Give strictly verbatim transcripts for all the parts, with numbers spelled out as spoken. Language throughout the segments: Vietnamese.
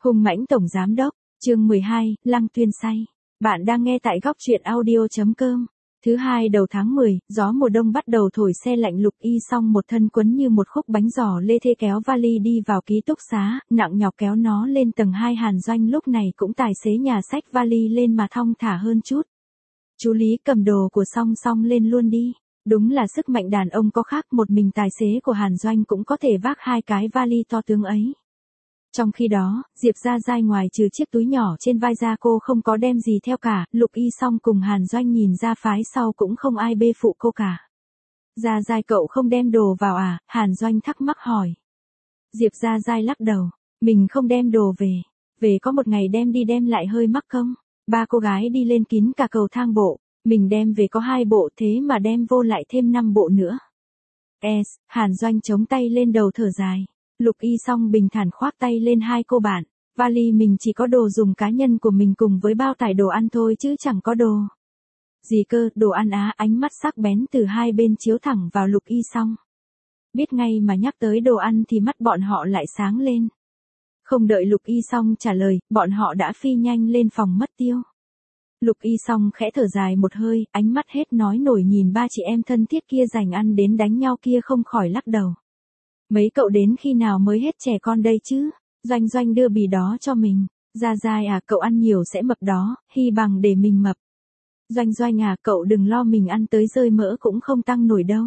Hung mãnh tổng giám đốc, chương mười hai, Lăng Tuyên say. Bạn đang nghe tại góc truyện audio chấm com. Thứ hai đầu tháng mười, gió mùa đông bắt đầu thổi, xe lạnh Lục Y Song một thân quấn như một khúc bánh giò lê thê kéo vali đi vào ký túc xá, nặng nhọc kéo nó lên tầng hai. Hàn Doanh lúc này cũng tài xế nhà xách vali lên mà thong thả hơn chút. Chú Lý cầm đồ của Song Song lên luôn đi. Đúng là sức mạnh đàn ông có khác, một mình tài xế của Hàn Doanh cũng có thể vác hai cái vali to tướng ấy. Trong khi đó, Diệp Gia Giai ngoài trừ chiếc túi nhỏ trên vai ra cô không có đem gì theo cả, Lục Y Song cùng Hàn Doanh nhìn ra phái sau cũng không ai bê phụ cô cả. Gia Giai cậu không đem đồ vào à? Hàn Doanh thắc mắc hỏi. Diệp Gia Giai lắc đầu, mình không đem đồ về, về có một ngày đem đi đem lại hơi mắc công. Ba cô gái đi lên kín cả cầu thang bộ, mình đem về có hai bộ thế mà đem vô lại thêm năm bộ nữa. Es, Hàn Doanh chống tay lên đầu thở dài. Lục Y Song bình thản khoác tay lên hai cô bạn, vali mình chỉ có đồ dùng cá nhân của mình cùng với bao tải đồ ăn thôi chứ chẳng có đồ gì cơ, đồ ăn á. Ánh mắt sắc bén từ hai bên chiếu thẳng vào Lục Y Song. Biết ngay mà nhắc tới đồ ăn thì mắt bọn họ lại sáng lên. Không đợi Lục Y Song trả lời, bọn họ đã phi nhanh lên phòng mất tiêu. Lục Y Song khẽ thở dài một hơi, ánh mắt hết nói nổi nhìn ba chị em thân thiết kia giành ăn đến đánh nhau kia không khỏi lắc đầu. Mấy cậu đến khi nào mới hết trẻ con đây chứ? Doanh Doanh đưa bì đó cho mình. Gia Giai à, cậu ăn nhiều sẽ mập đó, hy bằng để mình mập. Doanh Doanh à, cậu đừng lo, mình ăn tới rơi mỡ cũng không tăng nổi đâu.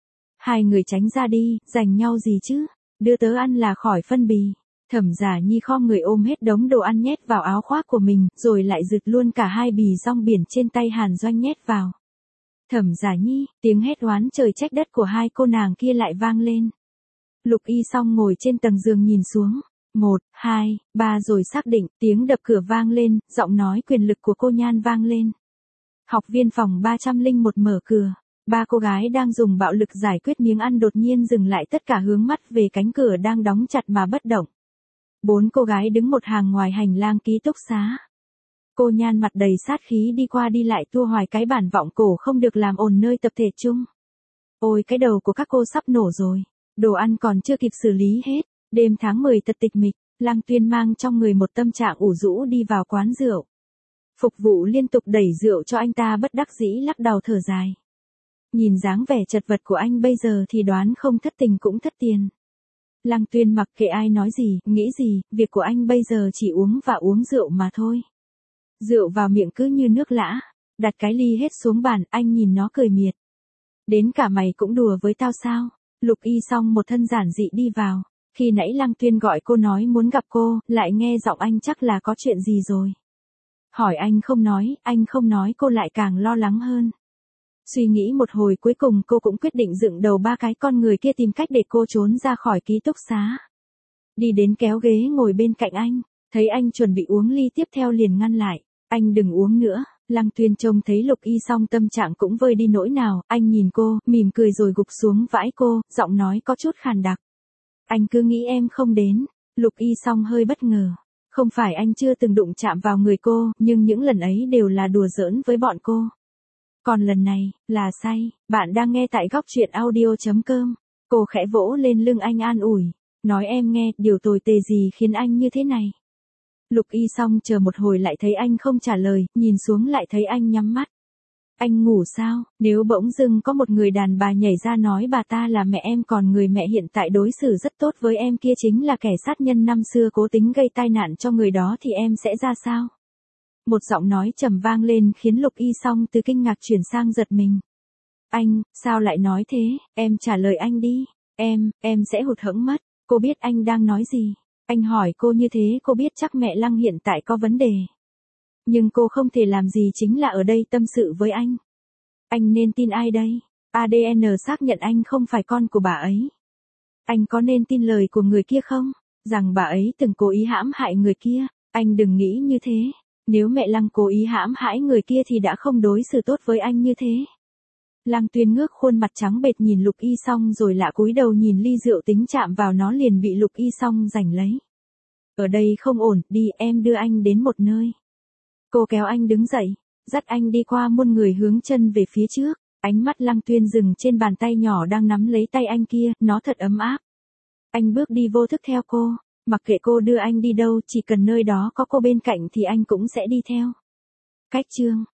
Hai người tránh ra đi, giành nhau gì chứ? Đưa tớ ăn là khỏi phân bì. Thẩm Giả Nhi khom người ôm hết đống đồ ăn nhét vào áo khoác của mình, rồi lại rực luôn cả hai bì rong biển trên tay Hàn Doanh nhét vào. Thẩm Giả Nhi, tiếng hét oán trời trách đất của hai cô nàng kia lại vang lên. Lục Y Song ngồi trên tầng giường nhìn xuống. Một, hai, ba rồi xác định, tiếng đập cửa vang lên, giọng nói quyền lực của cô Nhan vang lên. Học viên phòng ba trăm lẻ một mở cửa. Ba cô gái đang dùng bạo lực giải quyết miếng ăn đột nhiên dừng lại, tất cả hướng mắt về cánh cửa đang đóng chặt mà bất động. Bốn cô gái đứng một hàng ngoài hành lang ký túc xá. Cô Nhan mặt đầy sát khí đi qua đi lại tua hoài cái bản vọng cổ không được làm ồn nơi tập thể chung. Ôi cái đầu của các cô sắp nổ rồi. Đồ ăn còn chưa kịp xử lý hết. Đêm tháng mười thật tịch mịch, Lăng Tuyên mang trong người một tâm trạng ủ rũ đi vào quán rượu. Phục vụ liên tục đẩy rượu cho anh ta bất đắc dĩ lắc đầu thở dài. Nhìn dáng vẻ chật vật của anh bây giờ thì đoán không thất tình cũng thất tiền. Lăng Tuyên mặc kệ ai nói gì, nghĩ gì, việc của anh bây giờ chỉ uống và uống rượu mà thôi. Rượu vào miệng cứ như nước lã, đặt cái ly hết xuống bàn, anh nhìn nó cười miệt. Đến cả mày cũng đùa với tao sao? Lục Y Song một thân giản dị đi vào. Khi nãy Lăng Tuyên gọi cô nói muốn gặp cô, lại nghe giọng anh chắc là có chuyện gì rồi. Hỏi anh không nói, anh không nói cô lại càng lo lắng hơn. Suy nghĩ một hồi cuối cùng cô cũng quyết định dựng đầu ba cái con người kia tìm cách để cô trốn ra khỏi ký túc xá. Đi đến kéo ghế ngồi bên cạnh anh, thấy anh chuẩn bị uống ly tiếp theo liền ngăn lại. Anh đừng uống nữa. Lăng Tuyên trông thấy Lục Y Song tâm trạng cũng vơi đi nỗi nào, anh nhìn cô, mỉm cười rồi gục xuống vãi cô, giọng nói có chút khàn đặc. Anh cứ nghĩ em không đến. Lục Y Song hơi bất ngờ. Không phải anh chưa từng đụng chạm vào người cô, nhưng những lần ấy đều là đùa giỡn với bọn cô. Còn lần này, là say. Bạn đang nghe tại góc truyện audio chấm com. Cô khẽ vỗ lên lưng anh an ủi. Nói em nghe, điều tồi tệ gì khiến anh như thế này? Lục Y Song chờ một hồi lại thấy anh không trả lời, nhìn xuống lại thấy anh nhắm mắt. Anh ngủ sao? Nếu bỗng dưng có một người đàn bà nhảy ra nói bà ta là mẹ em, còn người mẹ hiện tại đối xử rất tốt với em kia chính là kẻ sát nhân năm xưa cố tính gây tai nạn cho người đó thì em sẽ ra sao? Một giọng nói trầm vang lên khiến Lục Y Song từ kinh ngạc chuyển sang giật mình. Anh, sao lại nói thế? Em trả lời anh đi. Em, em sẽ hụt hẫng mất. Cô biết anh đang nói gì. Anh hỏi cô như thế cô biết chắc mẹ Lăng hiện tại có vấn đề. Nhưng cô không thể làm gì chính là ở đây tâm sự với anh. Anh nên tin ai đây? a đê en xác nhận anh không phải con của bà ấy. Anh có nên tin lời của người kia không? Rằng bà ấy từng cố ý hãm hại người kia. Anh đừng nghĩ như thế. Nếu mẹ Lăng cố ý hãm hại người kia thì đã không đối xử tốt với anh như thế. Lăng Tuyên ngước khuôn mặt trắng bệch nhìn Lục Y Song rồi lạ cúi đầu nhìn ly rượu tính chạm vào nó liền bị Lục Y Song giành lấy. Ở đây không ổn, đi em đưa anh đến một nơi. Cô kéo anh đứng dậy, dắt anh đi qua muôn người hướng chân về phía trước. Ánh mắt Lăng Tuyên dừng trên bàn tay nhỏ đang nắm lấy tay anh kia, nó thật ấm áp. Anh bước đi vô thức theo cô. Mặc kệ cô đưa anh đi đâu, chỉ cần nơi đó có cô bên cạnh thì anh cũng sẽ đi theo. Cách chương